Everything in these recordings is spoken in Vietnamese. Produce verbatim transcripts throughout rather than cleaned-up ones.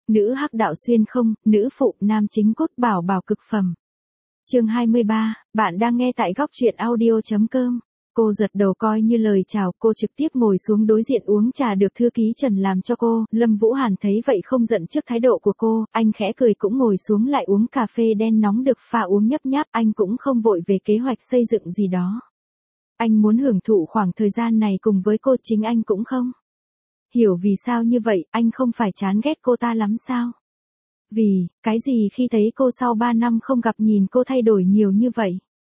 Nữ hắc đạo xuyên không, nữ phụ, nam chính cốt bảo bảo cực phẩm. Chương hai mươi ba, bạn đang nghe tại góc truyện audio chấm com. Cô giật đầu coi như lời chào, cô trực tiếp ngồi xuống đối diện uống trà được thư ký Trần làm cho cô. Lâm Vũ Hàn thấy vậy không giận trước thái độ của cô, anh khẽ cười cũng ngồi xuống lại uống cà phê đen nóng được pha uống nhấp nháp, anh cũng không vội về kế hoạch xây dựng gì đó. Anh muốn hưởng thụ khoảng thời gian này cùng với cô, chính anh cũng không hiểu vì sao như vậy, anh không phải chán ghét cô ta lắm sao? Vì, cái gì khi thấy cô sau ba năm không gặp nhìn cô thay đổi nhiều như vậy?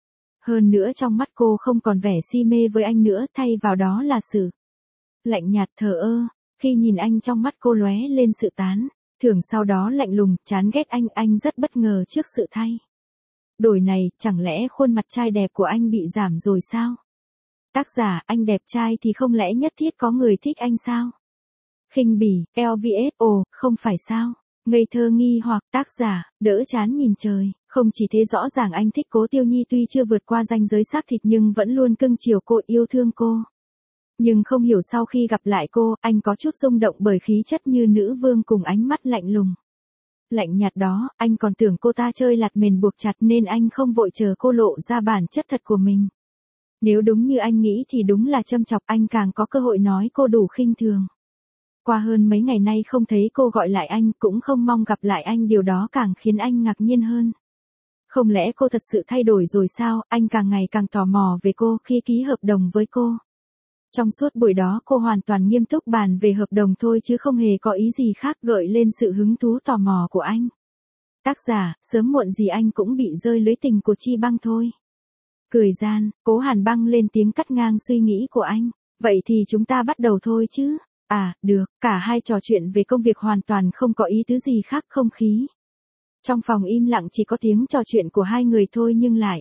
Hơn nữa trong mắt cô không còn vẻ si mê với anh nữa, thay vào đó là sự lạnh nhạt thờ ơ. Khi nhìn anh trong mắt cô lóe lên sự tán thưởng, sau đó lạnh lùng, chán ghét anh, anh rất bất ngờ trước sự thay đổi này, chẳng lẽ khuôn mặt trai đẹp của anh bị giảm rồi sao? Tác giả, anh đẹp trai thì không lẽ nhất thiết có người thích anh sao? Khinh bỉ, lờ vê ét, ồ, không phải sao? Ngây thơ nghi hoặc, tác giả, đỡ chán nhìn trời. Không chỉ thế, rõ ràng anh thích Cố Tiêu Nhi, tuy chưa vượt qua ranh giới xác thịt nhưng vẫn luôn cưng chiều cô, yêu thương cô. Nhưng không hiểu sau khi gặp lại cô, anh có chút rung động bởi khí chất như nữ vương cùng ánh mắt lạnh lùng. Lạnh nhạt đó, anh còn tưởng cô ta chơi lạt mền buộc chặt nên anh không vội chờ cô lộ ra bản chất thật của mình. Nếu đúng như anh nghĩ thì đúng là châm chọc, anh càng có cơ hội nói cô đủ khinh thường. Qua hơn mấy ngày nay không thấy cô gọi lại anh, cũng không mong gặp lại anh, điều đó càng khiến anh ngạc nhiên hơn. Không lẽ cô thật sự thay đổi rồi sao? Anh càng ngày càng tò mò về cô. Khi ký hợp đồng với cô, trong suốt buổi đó cô hoàn toàn nghiêm túc bàn về hợp đồng thôi chứ không hề có ý gì khác, gợi lên sự hứng thú tò mò của anh. Tác giả, sớm muộn gì anh cũng bị rơi lưới tình của Chi Băng thôi. Cười gian, Cố Hàn Băng lên tiếng cắt ngang suy nghĩ của anh. Vậy thì chúng ta bắt đầu thôi chứ? À, được. Cả hai trò chuyện về công việc hoàn toàn không có ý tứ gì khác, không khí trong phòng im lặng, chỉ có tiếng trò chuyện của hai người thôi nhưng lại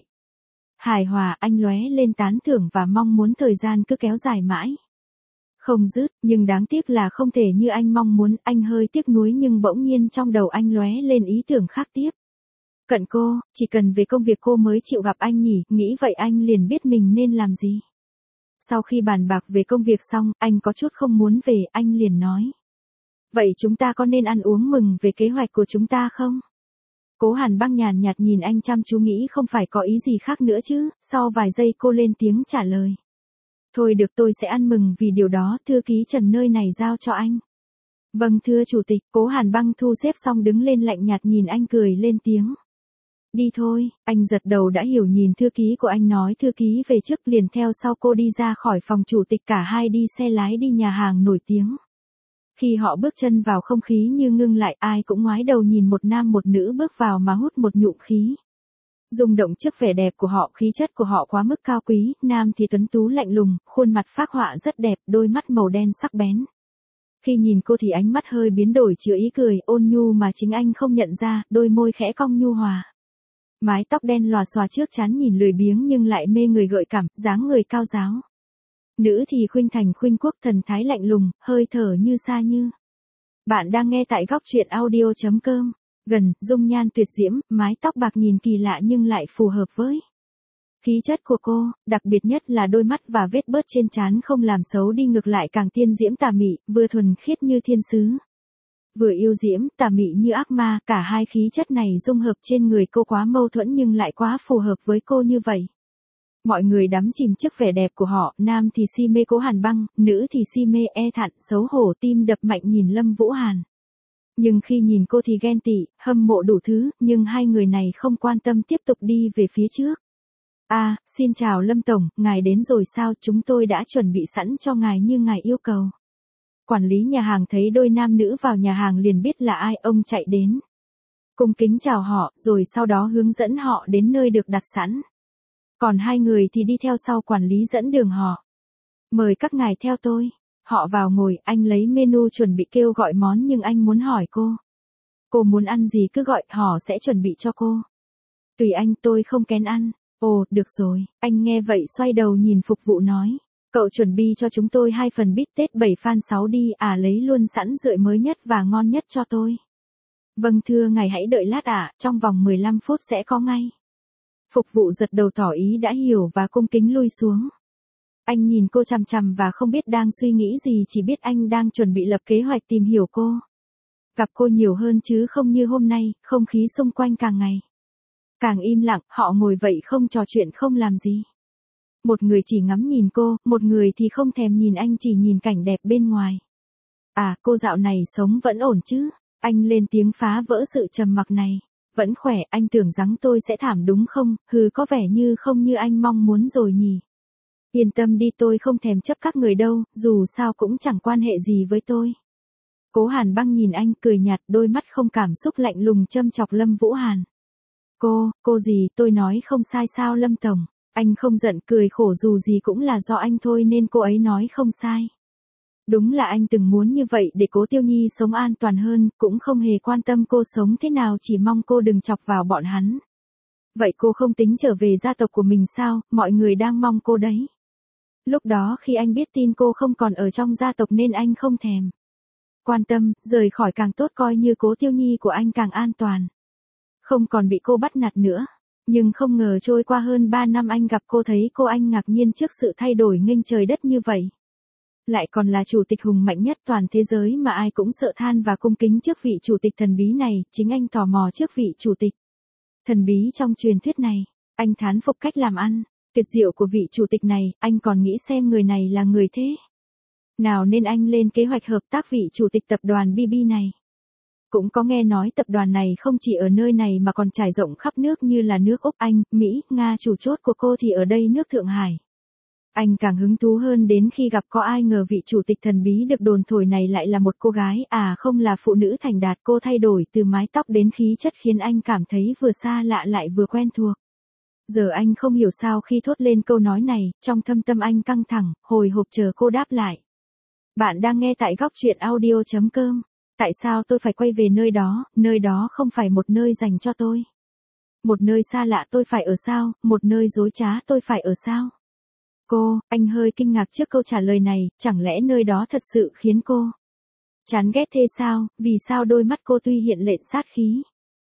hài hòa. Anh lóe lên tán thưởng và mong muốn thời gian cứ kéo dài mãi không dứt, nhưng đáng tiếc là không thể như anh mong muốn. Anh hơi tiếc nuối nhưng bỗng nhiên trong đầu anh lóe lên ý tưởng khác tiếp cận cô, chỉ cần về công việc cô mới chịu gặp anh nhỉ, nghĩ vậy anh liền biết mình nên làm gì. Sau khi bàn bạc về công việc xong, anh có chút không muốn về, anh liền nói. Vậy chúng ta có nên ăn uống mừng về kế hoạch của chúng ta không? Cố Hàn Băng nhàn nhạt nhìn anh chăm chú, nghĩ không phải có ý gì khác nữa chứ. Sau vài giây cô lên tiếng trả lời. Thôi được, tôi sẽ ăn mừng vì điều đó, thư ký Trần nơi này giao cho anh. Vâng thưa chủ tịch. Cố Hàn Băng thu xếp xong đứng lên lạnh nhạt nhìn anh, cười lên tiếng. Đi thôi. Anh giật đầu đã hiểu, nhìn thư ký của anh nói thư ký về trước, liền theo sau cô đi ra khỏi phòng chủ tịch. Cả hai đi xe lái đi nhà hàng nổi tiếng. Khi họ bước chân vào, không khí như ngưng lại, ai cũng ngoái đầu nhìn một nam một nữ bước vào mà hút một nhụm khí. Rung động trước vẻ đẹp của họ, khí chất của họ quá mức cao quý, nam thì tuấn tú lạnh lùng, khuôn mặt phác họa rất đẹp, đôi mắt màu đen sắc bén. Khi nhìn cô thì ánh mắt hơi biến đổi, chứa ý cười ôn nhu mà chính anh không nhận ra, đôi môi khẽ cong nhu hòa. Mái tóc đen lòa xòa trước trán, nhìn lười biếng nhưng lại mê người, gợi cảm, dáng người cao giáo. Nữ thì khuynh thành khuynh quốc, thần thái lạnh lùng, hơi thở như xa như. Bạn đang nghe tại góc truyện audio chấm com. Gần, dung nhan tuyệt diễm, mái tóc bạc nhìn kỳ lạ nhưng lại phù hợp với khí chất của cô, đặc biệt nhất là đôi mắt và vết bớt trên trán không làm xấu đi, ngược lại càng tiên diễm tà mị, vừa thuần khiết như thiên sứ, vừa yêu diễm, tà mị như ác ma. Cả hai khí chất này dung hợp trên người cô quá mâu thuẫn nhưng lại quá phù hợp với cô như vậy. Mọi người đắm chìm trước vẻ đẹp của họ, nam thì si mê Cố Hàn Băng, nữ thì si mê e thẹn, xấu hổ, tim đập mạnh nhìn Lâm Vũ Hàn. Nhưng khi nhìn cô thì ghen tị, hâm mộ đủ thứ, nhưng hai người này không quan tâm, tiếp tục đi về phía trước. À, xin chào Lâm Tổng, ngài đến rồi sao? Chúng tôi đã chuẩn bị sẵn cho ngài như ngài yêu cầu. Quản lý nhà hàng thấy đôi nam nữ vào nhà hàng liền biết là ai, ông chạy đến. Cung kính chào họ, rồi sau đó hướng dẫn họ đến nơi được đặt sẵn. Còn hai người thì đi theo sau quản lý dẫn đường họ. Mời các ngài theo tôi. Họ vào ngồi, anh lấy menu chuẩn bị kêu gọi món nhưng anh muốn hỏi cô. Cô muốn ăn gì cứ gọi, họ sẽ chuẩn bị cho cô. Tùy anh, tôi không kén ăn. Ồ, được rồi. Anh nghe vậy xoay đầu nhìn phục vụ nói. Cậu chuẩn bị cho chúng tôi hai phần bít tết bảy fan sáu đi, à lấy luôn sẵn rượi mới nhất và ngon nhất cho tôi. Vâng thưa ngài, hãy đợi lát ạ, à, trong vòng mười lăm phút sẽ có ngay. Phục vụ giật đầu tỏ ý đã hiểu và cung kính lui xuống. Anh nhìn cô chằm chằm và không biết đang suy nghĩ gì, chỉ biết anh đang chuẩn bị lập kế hoạch tìm hiểu cô. Gặp cô nhiều hơn chứ không như hôm nay, không khí xung quanh càng ngày càng im lặng, họ ngồi vậy không trò chuyện không làm gì. Một người chỉ ngắm nhìn cô, một người thì không thèm nhìn anh chỉ nhìn cảnh đẹp bên ngoài. À, cô dạo này sống vẫn ổn chứ? Anh lên tiếng phá vỡ sự trầm mặc này. Vẫn khỏe, anh tưởng rằng tôi sẽ thảm đúng không? Hừ, có vẻ như không như anh mong muốn rồi nhỉ. Yên tâm đi, tôi không thèm chấp các người đâu, dù sao cũng chẳng quan hệ gì với tôi. Cố Hàn Băng nhìn anh cười nhạt, đôi mắt không cảm xúc lạnh lùng châm chọc Lâm Vũ Hàn. Cô, cô gì, tôi nói không sai sao Lâm Tổng? Anh không giận, cười khổ, dù gì cũng là do anh thôi nên cô ấy nói không sai. Đúng là anh từng muốn như vậy để Cố Tiêu Nhi sống an toàn hơn, cũng không hề quan tâm cô sống thế nào, chỉ mong cô đừng chọc vào bọn hắn. Vậy cô không tính trở về gia tộc của mình sao? Mọi người đang mong cô đấy. Lúc đó khi anh biết tin cô không còn ở trong gia tộc nên anh không thèm quan tâm, rời khỏi càng tốt, coi như Cố Tiêu Nhi của anh càng an toàn. Không còn bị cô bắt nạt nữa. Nhưng không ngờ trôi qua hơn ba năm anh gặp cô, thấy cô, anh ngạc nhiên trước sự thay đổi nghênh trời đất như vậy. Lại còn là chủ tịch hùng mạnh nhất toàn thế giới mà ai cũng sợ than và cung kính trước vị chủ tịch thần bí này, chính anh tò mò trước vị chủ tịch thần bí trong truyền thuyết này. Anh thán phục cách làm ăn tuyệt diệu của vị chủ tịch này, anh còn nghĩ xem người này là người thế nào nên anh lên kế hoạch hợp tác vị chủ tịch tập đoàn bê bê này. Cũng có nghe nói tập đoàn này không chỉ ở nơi này mà còn trải rộng khắp nước như là nước Úc, Anh, Mỹ, Nga, chủ chốt của cô thì ở đây nước Thượng Hải. Anh càng hứng thú hơn đến khi gặp có ai ngờ vị chủ tịch thần bí được đồn thổi này lại là một cô gái, à không, là phụ nữ thành đạt. Cô thay đổi từ mái tóc đến khí chất khiến anh cảm thấy vừa xa lạ lại vừa quen thuộc. Giờ anh không hiểu sao khi thốt lên câu nói này, trong thâm tâm anh căng thẳng, hồi hộp chờ cô đáp lại. Bạn đang nghe tại góc truyện audio chấm com. Tại sao tôi phải quay về nơi đó, nơi đó không phải một nơi dành cho tôi. Một nơi xa lạ tôi phải ở sao, một nơi dối trá tôi phải ở sao. Cô, anh hơi kinh ngạc trước câu trả lời này, chẳng lẽ nơi đó thật sự khiến cô chán ghét thế sao, vì sao đôi mắt cô tuy hiện lện sát khí.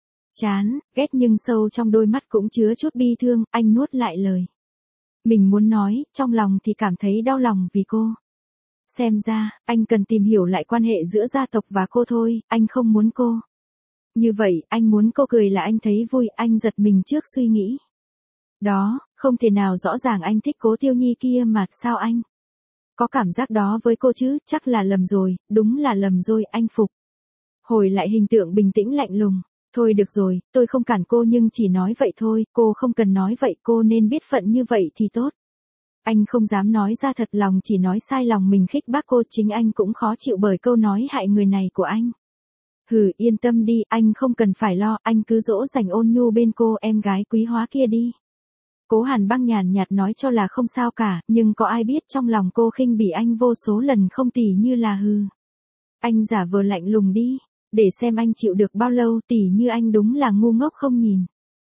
Chán, ghét nhưng sâu trong đôi mắt cũng chứa chút bi thương, anh nuốt lại lời mình muốn nói, trong lòng thì cảm thấy đau lòng vì cô. Xem ra, anh cần tìm hiểu lại quan hệ giữa gia tộc và cô thôi, anh không muốn cô như vậy, anh muốn cô cười là anh thấy vui, anh giật mình trước suy nghĩ. Đó, không thể nào, rõ ràng anh thích Cố Tiêu Nhi kia mà, sao anh có cảm giác đó với cô chứ, chắc là lầm rồi, đúng là lầm rồi, anh phục. Hồi lại hình tượng bình tĩnh lạnh lùng, thôi được rồi, tôi không cản cô nhưng chỉ nói vậy thôi, cô không cần nói vậy, cô nên biết phận như vậy thì tốt. Anh không dám nói ra thật lòng, chỉ nói sai lòng mình khích bác cô, chính anh cũng khó chịu bởi câu nói hại người này của anh. Hừ, yên tâm đi, anh không cần phải lo, anh cứ dỗ dành ôn nhu bên cô, em gái quý hóa kia đi. Cố Hàn Băng nhàn nhạt nói cho là không sao cả, nhưng có ai biết trong lòng cô khinh bỉ anh vô số lần không, tỉ như là hừ. Anh giả vờ lạnh lùng đi, để xem anh chịu được bao lâu, tỉ như anh đúng là ngu ngốc không nhìn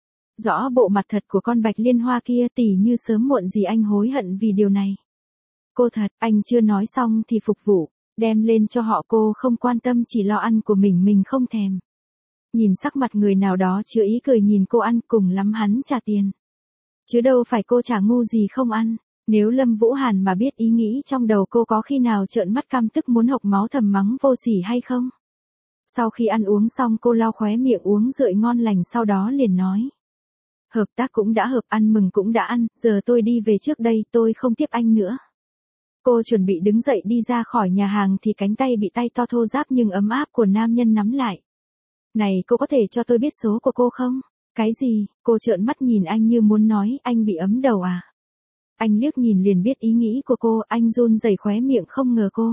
rõ bộ mặt thật của con Bạch Liên Hoa kia, tỉ như sớm muộn gì anh hối hận vì điều này. Cô thật, anh chưa nói xong thì phục vụ, đem lên cho họ, cô không quan tâm, chỉ lo ăn của mình, mình không thèm nhìn sắc mặt người nào đó chứa ý cười nhìn cô ăn, cùng lắm hắn trả tiền. Chứ đâu phải cô trả ngu gì không ăn. Nếu Lâm Vũ Hàn mà biết ý nghĩ trong đầu cô có khi nào trợn mắt căm tức muốn hộc máu thầm mắng vô sỉ hay không? Sau khi ăn uống xong cô lau khóe miệng uống rượu ngon lành, sau đó liền nói. Hợp tác cũng đã hợp, ăn mừng cũng đã ăn, giờ tôi đi về trước đây, tôi không tiếp anh nữa. Cô chuẩn bị đứng dậy đi ra khỏi nhà hàng thì cánh tay bị tay to thô ráp nhưng ấm áp của nam nhân nắm lại. Này, cô có thể cho tôi biết số của cô không? Cái gì? Cô trợn mắt nhìn anh như muốn nói, anh bị ấm đầu à? Anh liếc nhìn liền biết ý nghĩ của cô, anh run rẩy khóe miệng, không ngờ cô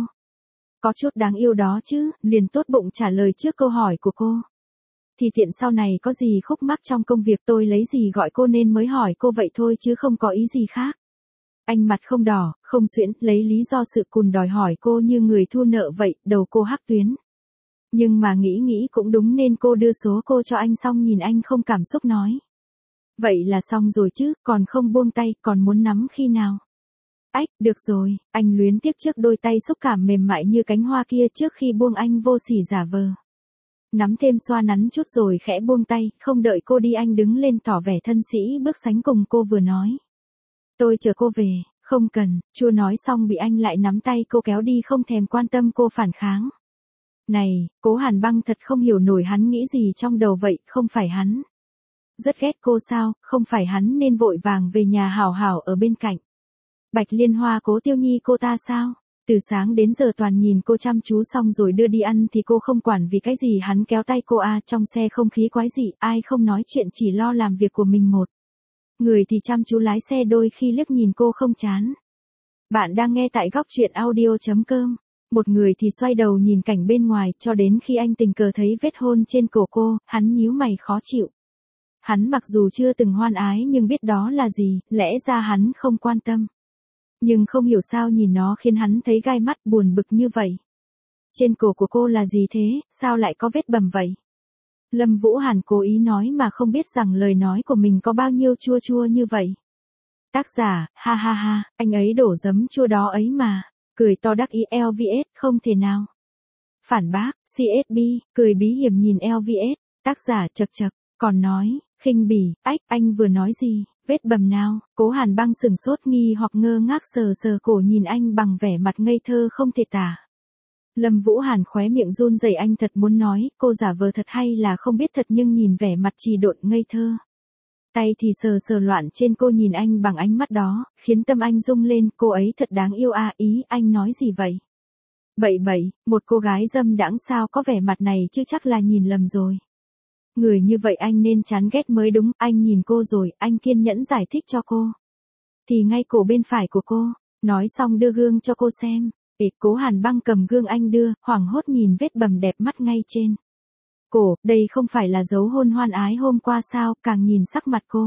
có chút đáng yêu đó chứ, liền tốt bụng trả lời trước câu hỏi của cô. Thì tiện sau này có gì khúc mắc trong công việc tôi lấy gì gọi cô nên mới hỏi cô vậy thôi chứ không có ý gì khác. Anh mặt không đỏ, không suyễn, lấy lý do sự cùn đòi hỏi cô như người thu nợ vậy, đầu cô hắc tuyến. Nhưng mà nghĩ nghĩ cũng đúng nên cô đưa số cô cho anh xong nhìn anh không cảm xúc nói. Vậy là xong rồi chứ, còn không buông tay, còn muốn nắm khi nào? Ách, được rồi, anh luyến tiếc trước đôi tay xúc cảm mềm mại như cánh hoa kia, trước khi buông anh vô sỉ giả vờ. Nắm thêm xoa nắn chút rồi khẽ buông tay, không đợi cô đi anh đứng lên tỏ vẻ thân sĩ bước sánh cùng cô vừa nói. Tôi chờ cô về, không cần, chưa nói xong bị anh lại nắm tay cô kéo đi không thèm quan tâm cô phản kháng. Này, Cố Hàn Băng thật không hiểu nổi hắn nghĩ gì trong đầu vậy, không phải hắn rất ghét cô sao, không phải hắn nên vội vàng về nhà hảo hảo ở bên cạnh Bạch Liên Hoa Cố Tiêu Nhi cô ta sao? Từ sáng đến giờ toàn nhìn cô chăm chú, xong rồi đưa đi ăn thì cô không quản vì cái gì hắn kéo tay cô à, trong xe không khí quái dị, ai không nói chuyện chỉ lo làm việc của mình một người thì chăm chú lái xe, đôi khi liếc nhìn cô không chán. Bạn đang nghe tại góc truyện audio.com. Một người thì xoay đầu nhìn cảnh bên ngoài, cho đến khi anh tình cờ thấy vết hôn trên cổ cô, hắn nhíu mày khó chịu. Hắn mặc dù chưa từng hoan ái nhưng biết đó là gì, lẽ ra hắn không quan tâm. Nhưng không hiểu sao nhìn nó khiến hắn thấy gai mắt, buồn bực như vậy. Trên cổ của cô là gì thế, sao lại có vết bầm vậy? Lâm Vũ Hàn cố ý nói mà không biết rằng lời nói của mình có bao nhiêu chua chua như vậy. Tác giả, ha ha ha, anh ấy đổ giấm chua đó ấy mà. Cười to đắc ý lờ vê ét, không thể nào. Phản bác, xê ét bê, cười bí hiểm nhìn lờ vê ét, tác giả chật chật, còn nói, khinh bỉ, ách, anh vừa nói gì, vết bầm nào? Cố Hàn Băng sừng sốt nghi hoặc ngơ ngác sờ sờ cổ nhìn anh bằng vẻ mặt ngây thơ không thể tả. Lâm Vũ Hàn khóe miệng run rẩy, anh thật muốn nói, cô giả vờ thật hay là không biết thật, nhưng nhìn vẻ mặt trì độn ngây thơ. Tay thì sờ sờ loạn trên cô, nhìn anh bằng ánh mắt đó, khiến tâm anh rung lên, cô ấy thật đáng yêu à, ý anh nói gì vậy? Bậy bậy, một cô gái dâm đãng sao có vẻ mặt này chứ, chắc là nhìn lầm rồi. Người như vậy anh nên chán ghét mới đúng, anh nhìn cô rồi, anh kiên nhẫn giải thích cho cô. Thì ngay cổ bên phải của cô, nói xong đưa gương cho cô xem. Ê, Cố Hàn Băng cầm gương anh đưa, hoảng hốt nhìn vết bầm đẹp mắt ngay trên cổ, đây không phải là dấu hôn hoan ái hôm qua sao? Càng nhìn sắc mặt cô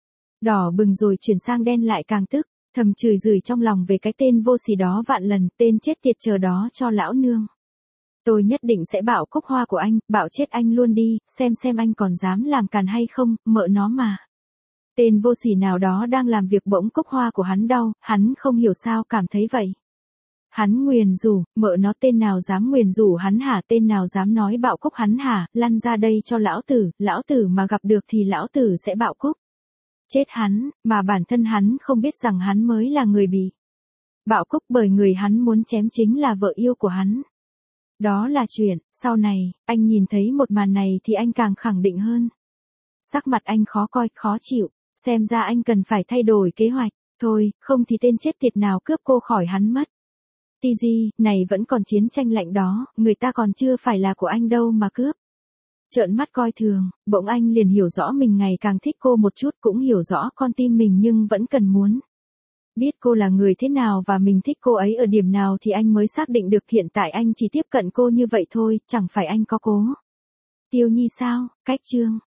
đỏ bừng rồi chuyển sang đen lại càng tức, thầm chửi rủa trong lòng về cái tên vô sỉ đó vạn lần, tên chết tiệt chờ đó cho lão nương. Tôi nhất định sẽ bạo cúc hoa của anh, bạo chết anh luôn đi, xem xem anh còn dám làm càn hay không, mợ nó mà. Tên vô sỉ nào đó đang làm việc bỗng cúc hoa của hắn đau, hắn không hiểu sao cảm thấy vậy. Hắn nguyền rủa, mợ nó, tên nào dám nguyền rủa hắn hả, tên nào dám nói bạo cúc hắn hả, lăn ra đây cho lão tử, lão tử mà gặp được thì lão tử sẽ bạo cúc. Chết hắn, mà bản thân hắn không biết rằng hắn mới là người bị bạo cúc, bởi người hắn muốn chém chính là vợ yêu của hắn. Đó là chuyện, sau này, anh nhìn thấy một màn này thì anh càng khẳng định hơn. Sắc mặt anh khó coi, khó chịu, xem ra anh cần phải thay đổi kế hoạch, thôi, không thì tên chết tiệt nào cướp cô khỏi hắn mất. tê giê, này vẫn còn chiến tranh lạnh đó, người ta còn chưa phải là của anh đâu mà cướp. Trợn mắt coi thường, bỗng anh liền hiểu rõ mình ngày càng thích cô một chút, cũng hiểu rõ con tim mình nhưng vẫn cần muốn biết cô là người thế nào và mình thích cô ấy ở điểm nào thì anh mới xác định được. Hiện tại anh chỉ tiếp cận cô như vậy thôi, chẳng phải anh có Cố Tiêu Nhi sao? Cách chương